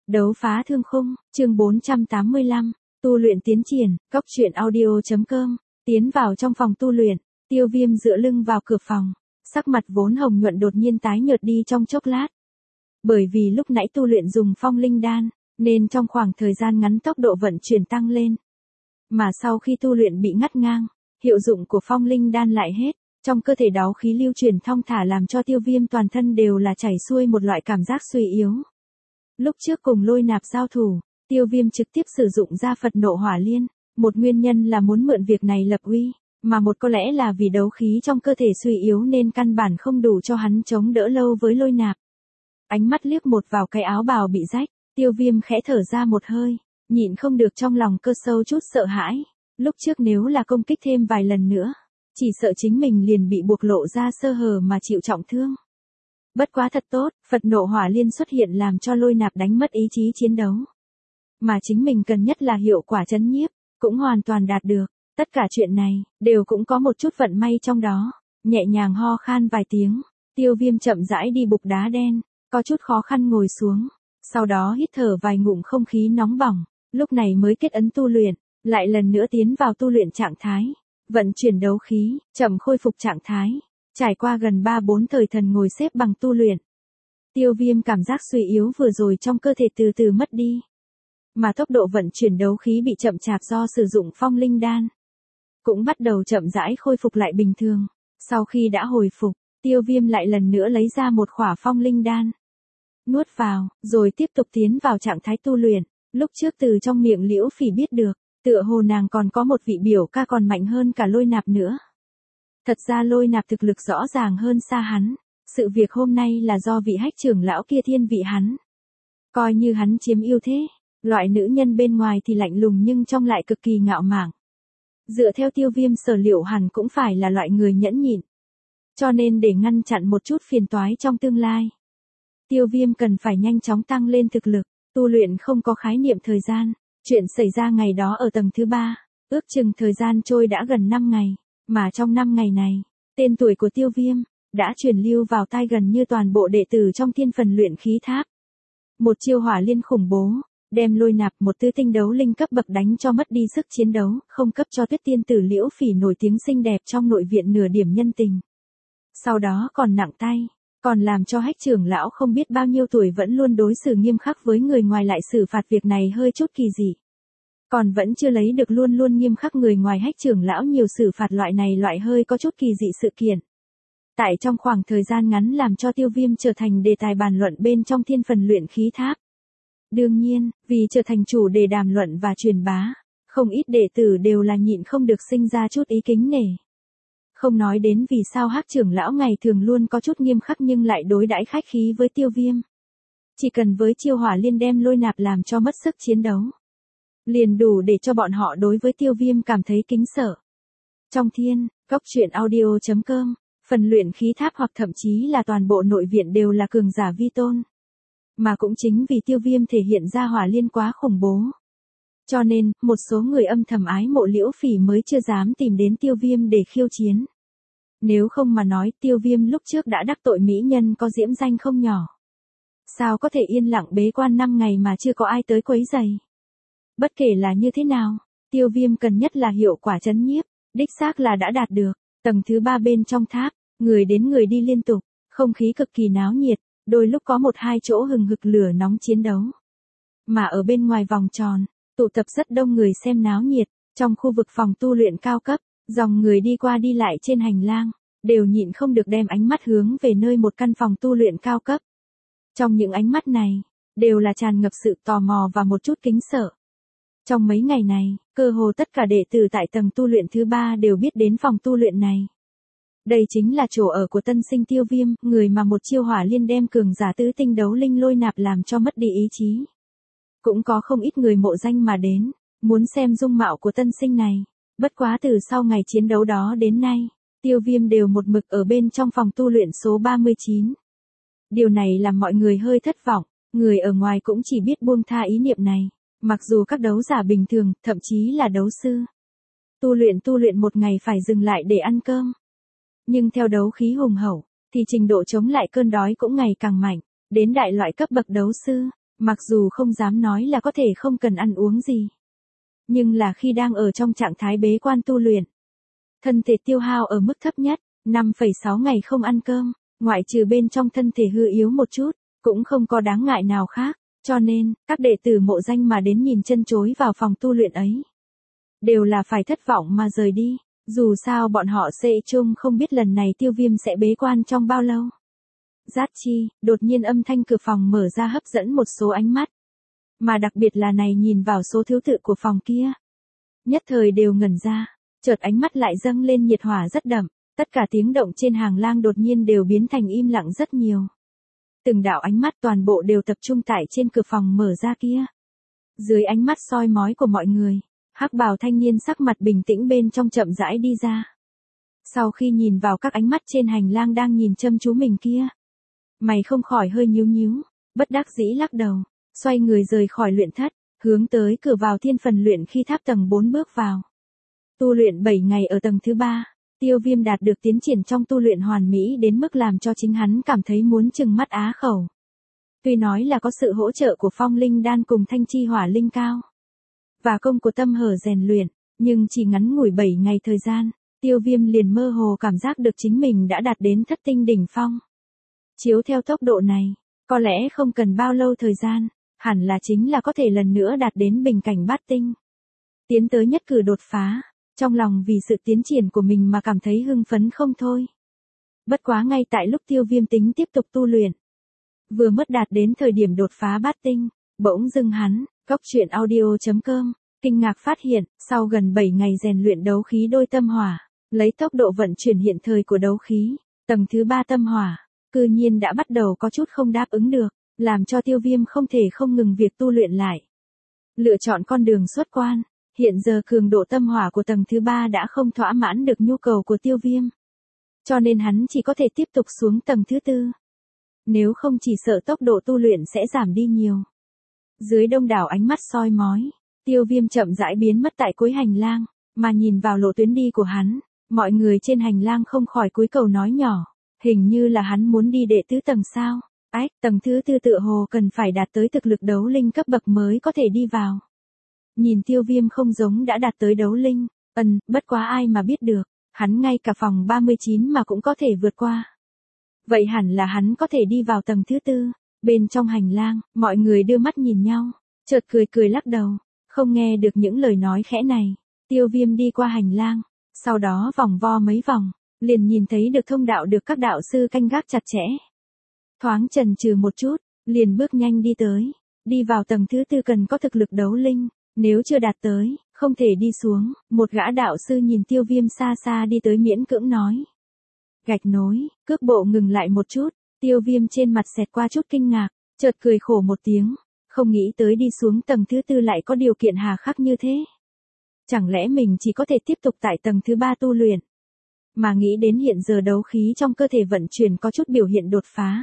Đấu phá thương khung, chương 485, tu luyện tiến triển, cốc truyện audio.com, tiến vào trong phòng tu luyện, Tiêu Viêm dựa lưng vào cửa phòng, sắc mặt vốn hồng nhuận đột nhiên tái nhợt đi trong chốc lát. Bởi vì lúc nãy tu luyện dùng phong linh đan, nên trong khoảng thời gian ngắn tốc độ vận chuyển tăng lên. Mà sau khi tu luyện bị ngắt ngang, hiệu dụng của phong linh đan lại hết, trong cơ thể đấu khí lưu chuyển thong thả làm cho Tiêu Viêm toàn thân đều là chảy xuôi một loại cảm giác suy yếu. Lúc trước cùng Lôi Nạp giao thủ, Tiêu Viêm trực tiếp sử dụng ra Phật nộ hỏa liên, một nguyên nhân là muốn mượn việc này lập uy, mà một có lẽ là vì đấu khí trong cơ thể suy yếu nên căn bản không đủ cho hắn chống đỡ lâu với Lôi Nạp. Ánh mắt liếc một vào cái áo bào bị rách, Tiêu Viêm khẽ thở ra một hơi, nhịn không được trong lòng cơ sâu chút sợ hãi. Lúc trước nếu là công kích thêm vài lần nữa, chỉ sợ chính mình liền bị buộc lộ ra sơ hở mà chịu trọng thương. Bất quá thật tốt, Phật nộ hỏa liên xuất hiện làm cho Lôi Nạp đánh mất ý chí chiến đấu. Mà chính mình cần nhất là hiệu quả trấn nhiếp, cũng hoàn toàn đạt được. Tất cả chuyện này, đều cũng có một chút vận may trong đó. Nhẹ nhàng ho khan vài tiếng, Tiêu Viêm chậm rãi đi bục đá đen, có chút khó khăn ngồi xuống. Sau đó hít thở vài ngụm không khí nóng bỏng, lúc này mới kết ấn tu luyện, lại lần nữa tiến vào tu luyện trạng thái. Vận chuyển đấu khí, chậm khôi phục trạng thái. Trải qua gần 3-4 thời thần ngồi xếp bằng tu luyện. Tiêu Viêm cảm giác suy yếu vừa rồi trong cơ thể từ từ mất đi. Mà tốc độ vận chuyển đấu khí bị chậm chạp do sử dụng phong linh đan. Cũng bắt đầu chậm rãi khôi phục lại bình thường. Sau khi đã hồi phục, Tiêu Viêm lại lần nữa lấy ra một khỏa phong linh đan. Nuốt vào, rồi tiếp tục tiến vào trạng thái tu luyện. Lúc trước từ trong miệng Liễu Phỉ biết được, tựa hồ nàng còn có một vị biểu ca còn mạnh hơn cả Lôi Nạp nữa. Thật ra Lôi Nạp thực lực rõ ràng hơn xa hắn, sự việc hôm nay là do vị hách trưởng lão kia thiên vị hắn. Coi như hắn chiếm ưu thế, loại nữ nhân bên ngoài thì lạnh lùng nhưng trong lại cực kỳ ngạo mạn. Dựa theo Tiêu Viêm sở liệu hẳn cũng phải là loại người nhẫn nhịn. Cho nên để ngăn chặn một chút phiền toái trong tương lai, Tiêu Viêm cần phải nhanh chóng tăng lên thực lực, tu luyện không có khái niệm thời gian. Chuyện xảy ra ngày đó ở tầng thứ 3, ước chừng thời gian trôi đã gần 5 ngày. Mà trong 5 ngày này, tên tuổi của Tiêu Viêm đã truyền lưu vào tai gần như toàn bộ đệ tử trong thiên phần luyện khí tháp. Một chiêu hỏa liên khủng bố, đem Lôi Nạp một tứ tinh đấu linh cấp bậc đánh cho mất đi sức chiến đấu, không cấp cho Tuyết tiên tử Liễu Phỉ nổi tiếng xinh đẹp trong nội viện nửa điểm nhân tình. Sau đó còn nặng tay, còn làm cho hách trưởng lão không biết bao nhiêu tuổi vẫn luôn đối xử nghiêm khắc với người ngoài lại xử phạt việc này hơi chút kỳ dị. Còn vẫn chưa lấy được luôn luôn nghiêm khắc người ngoài hách trưởng lão nhiều xử phạt loại này loại hơi có chút kỳ dị sự kiện. Tại trong khoảng thời gian ngắn làm cho Tiêu Viêm trở thành đề tài bàn luận bên trong thiên phần luyện khí tháp. Đương nhiên, vì trở thành chủ đề đàm luận và truyền bá, không ít đệ tử đều là nhịn không được sinh ra chút ý kính nể. Không nói đến vì sao hách trưởng lão ngày thường luôn có chút nghiêm khắc nhưng lại đối đãi khách khí với Tiêu Viêm. Chỉ cần với chiêu hỏa liên đem Lôi Nạp làm cho mất sức chiến đấu, liền đủ để cho bọn họ đối với Tiêu Viêm cảm thấy kính sợ. Trong thiên, cốc truyện audio.com, phần luyện khí tháp hoặc thậm chí là toàn bộ nội viện đều là cường giả vi tôn. Mà cũng chính vì Tiêu Viêm thể hiện ra hỏa liên quá khủng bố. Cho nên, một số người âm thầm ái mộ Liễu Phỉ mới chưa dám tìm đến Tiêu Viêm để khiêu chiến. Nếu không mà nói Tiêu Viêm lúc trước đã đắc tội mỹ nhân có diễm danh không nhỏ. Sao có thể yên lặng bế quan 5 ngày mà chưa có ai tới quấy rầy. Bất kể là như thế nào, Tiêu Viêm cần nhất là hiệu quả trấn nhiếp, đích xác là đã đạt được. Tầng thứ 3 bên trong tháp, người đến người đi liên tục, không khí cực kỳ náo nhiệt, đôi lúc có 1-2 chỗ hừng hực lửa nóng chiến đấu. Mà ở bên ngoài vòng tròn, tụ tập rất đông người xem náo nhiệt, trong khu vực phòng tu luyện cao cấp, dòng người đi qua đi lại trên hành lang, đều nhịn không được đem ánh mắt hướng về nơi một căn phòng tu luyện cao cấp. Trong những ánh mắt này, đều là tràn ngập sự tò mò và một chút kính sợ. Trong mấy ngày này, cơ hồ tất cả đệ tử tại tầng tu luyện thứ 3 đều biết đến phòng tu luyện này. Đây chính là chỗ ở của tân sinh Tiêu Viêm, người mà một chiêu hỏa liên đem cường giả tứ tinh đấu linh Lôi Nạp làm cho mất đi ý chí. Cũng có không ít người mộ danh mà đến, muốn xem dung mạo của tân sinh này. Bất quá từ sau ngày chiến đấu đó đến nay, Tiêu Viêm đều một mực ở bên trong phòng tu luyện số 39. Điều này làm mọi người hơi thất vọng, người ở ngoài cũng chỉ biết buông tha ý niệm này. Mặc dù các đấu giả bình thường, thậm chí là đấu sư, tu luyện một ngày phải dừng lại để ăn cơm. Nhưng theo đấu khí hùng hậu, thì trình độ chống lại cơn đói cũng ngày càng mạnh, đến đại loại cấp bậc đấu sư, Mặc dù không dám nói là có thể không cần ăn uống gì. Nhưng là khi đang ở trong trạng thái bế quan tu luyện. Thân thể tiêu hao ở mức thấp nhất, 5,6 ngày không ăn cơm, ngoại trừ bên trong thân thể hư yếu một chút, cũng không có đáng ngại nào khác. Cho nên, các đệ tử Mộ Danh mà đến nhìn chân chối vào phòng tu luyện ấy. Đều là phải thất vọng mà rời đi. Dù sao bọn họ sẽ chung không biết lần này Tiêu Viêm sẽ bế quan trong bao lâu. Rát chi, đột nhiên âm thanh cửa phòng mở ra hấp dẫn một số ánh mắt. Mà đặc biệt là này nhìn vào số thứ tự của phòng kia. Nhất thời đều ngẩn ra, chợt ánh mắt lại dâng lên nhiệt hỏa rất đậm, tất cả tiếng động trên hàng lang đột nhiên đều biến thành im lặng rất nhiều. Từng đạo ánh mắt toàn bộ đều tập trung tại trên cửa phòng mở ra kia. Dưới ánh mắt soi mói của mọi người, hắc bào thanh niên sắc mặt bình tĩnh bên trong chậm rãi đi ra. Sau khi nhìn vào các ánh mắt trên hành lang đang nhìn chăm chú mình kia, mày không khỏi hơi nhíu nhíu, bất đắc dĩ lắc đầu, xoay người rời khỏi luyện thất, hướng tới cửa vào thiên phần luyện khi tháp tầng 4 bước vào. Tu luyện 7 ngày ở tầng thứ 3, Tiêu Viêm đạt được tiến triển trong tu luyện hoàn mỹ đến mức làm cho chính hắn cảm thấy muốn trừng mắt á khẩu. Tuy nói là có sự hỗ trợ của Phong Linh Đan cùng Thanh Chi Hỏa Linh Cao và công của Tâm Hở rèn luyện, nhưng chỉ ngắn ngủi 7 ngày thời gian, Tiêu Viêm liền mơ hồ cảm giác được chính mình đã đạt đến thất tinh đỉnh phong. Chiếu theo tốc độ này, có lẽ không cần bao lâu thời gian, hẳn là chính là có thể lần nữa đạt đến bình cảnh bát tinh. Tiến tới nhất cử đột phá, trong lòng vì sự tiến triển của mình mà cảm thấy hưng phấn không thôi. Bất quá ngay tại lúc Tiêu Viêm tính tiếp tục tu luyện, vừa mất đạt đến thời điểm đột phá bát tinh, bỗng dưng hắn, coctruyện.audio.com, kinh ngạc phát hiện, sau gần 7 ngày rèn luyện đấu khí đôi tâm hỏa, lấy tốc độ vận chuyển hiện thời của đấu khí, tầng thứ 3 tâm hỏa, cư nhiên đã bắt đầu có chút không đáp ứng được, làm cho Tiêu Viêm không thể không ngừng việc tu luyện lại. Lựa chọn con đường xuất quan, hiện giờ cường độ tâm hỏa của tầng thứ 3 đã không thỏa mãn được nhu cầu của Tiêu Viêm. Cho nên hắn chỉ có thể tiếp tục xuống tầng thứ 4. Nếu không chỉ sợ tốc độ tu luyện sẽ giảm đi nhiều. Dưới đông đảo ánh mắt soi mói, Tiêu Viêm chậm rãi biến mất tại cuối hành lang, mà nhìn vào lộ tuyến đi của hắn, mọi người trên hành lang không khỏi cúi đầu nói nhỏ, hình như là hắn muốn đi đệ tứ tầng sao? Ách, tầng thứ 4 tựa hồ cần phải đạt tới thực lực đấu linh cấp bậc mới có thể đi vào. Nhìn Tiêu Viêm không giống đã đạt tới đấu linh, bất quá ai mà biết được, hắn ngay cả phòng 39 mà cũng có thể vượt qua. Vậy hẳn là hắn có thể đi vào tầng thứ 4. Bên trong hành lang, mọi người đưa mắt nhìn nhau, chợt cười cười lắc đầu, không nghe được những lời nói khẽ này. Tiêu Viêm đi qua hành lang, sau đó vòng vo mấy vòng, liền nhìn thấy được thông đạo được các đạo sư canh gác chặt chẽ. Thoáng chần chừ một chút, liền bước nhanh đi tới. Đi vào tầng thứ 4 cần có thực lực đấu linh, nếu chưa đạt tới, không thể đi xuống. Một gã đạo sư nhìn Tiêu Viêm xa xa đi tới miễn cưỡng nói. Gạch nối, cước bộ ngừng lại một chút, Tiêu Viêm trên mặt xẹt qua chút kinh ngạc, chợt cười khổ một tiếng, không nghĩ tới đi xuống tầng thứ 4 lại có điều kiện hà khắc như thế. Chẳng lẽ mình chỉ có thể tiếp tục tại tầng thứ 3 tu luyện? Mà nghĩ đến hiện giờ đấu khí trong cơ thể vận chuyển có chút biểu hiện đột phá.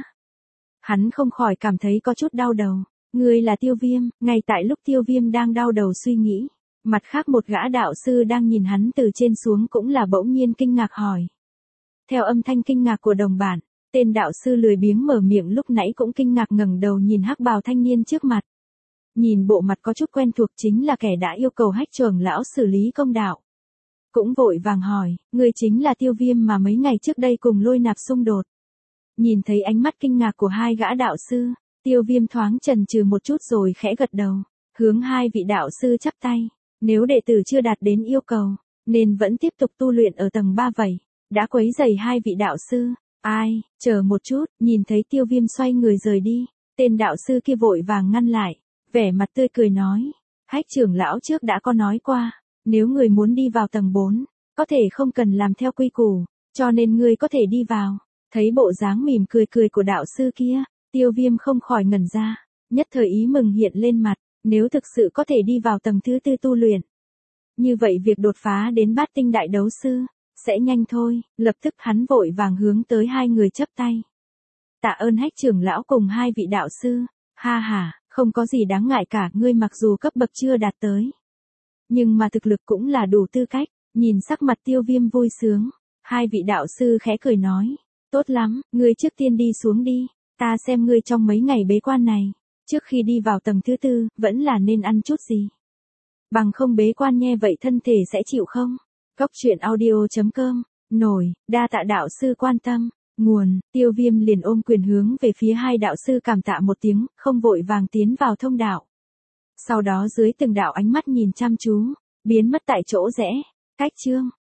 Hắn không khỏi cảm thấy có chút đau đầu. Người là Tiêu Viêm, ngay tại lúc Tiêu Viêm đang đau đầu suy nghĩ. Mặt khác một gã đạo sư đang nhìn hắn từ trên xuống cũng là bỗng nhiên kinh ngạc hỏi. Theo âm thanh kinh ngạc của đồng bản, tên đạo sư lười biếng mở miệng lúc nãy cũng kinh ngạc ngẩng đầu nhìn hắc bào thanh niên trước mặt. Nhìn bộ mặt có chút quen thuộc chính là kẻ đã yêu cầu Hách trưởng lão xử lý công đạo. Cũng vội vàng hỏi, người chính là Tiêu Viêm mà mấy ngày trước đây cùng Lôi Nạp xung đột. Nhìn thấy ánh mắt kinh ngạc của hai gã đạo sư, Tiêu Viêm thoáng chần chừ một chút rồi khẽ gật đầu, hướng hai vị đạo sư chắp tay. Nếu đệ tử chưa đạt đến yêu cầu, nên vẫn tiếp tục tu luyện ở tầng 3 vậy. Đã quấy rầy hai vị đạo sư. Ai, chờ một chút, nhìn thấy Tiêu Viêm xoay người rời đi, tên đạo sư kia vội vàng ngăn lại, vẻ mặt tươi cười nói, Hách trưởng lão trước đã có nói qua, nếu người muốn đi vào tầng 4, có thể không cần làm theo quy củ, cho nên ngươi có thể đi vào. Thấy bộ dáng mỉm cười cười của đạo sư kia, Tiêu Viêm không khỏi ngẩn ra, nhất thời ý mừng hiện lên mặt, nếu thực sự có thể đi vào tầng thứ 4 tu luyện. Như vậy việc đột phá đến bát tinh đại đấu sư sẽ nhanh thôi. Lập tức hắn vội vàng hướng tới hai người chắp tay. Tạ ơn Hách trưởng lão cùng hai vị đạo sư. Ha ha, không có gì đáng ngại cả, ngươi mặc dù cấp bậc chưa đạt tới, nhưng mà thực lực cũng là đủ tư cách. Nhìn sắc mặt Tiêu Viêm vui sướng, hai vị đạo sư khẽ cười nói, tốt lắm, ngươi trước tiên đi xuống đi, ta xem ngươi trong mấy ngày bế quan này, Trước khi đi vào tầng thứ tư, vẫn là nên ăn chút gì. Bằng không bế quan nghe vậy thân thể sẽ chịu không? Góc truyện audio.com, nổi, đa tạ đạo sư quan tâm. Nguồn, Tiêu Viêm liền ôm quyền hướng về phía hai đạo sư cảm tạ một tiếng, không vội vàng tiến vào thông đạo. Sau đó dưới từng đạo ánh mắt nhìn chăm chú, biến mất tại chỗ rẽ, cách chương.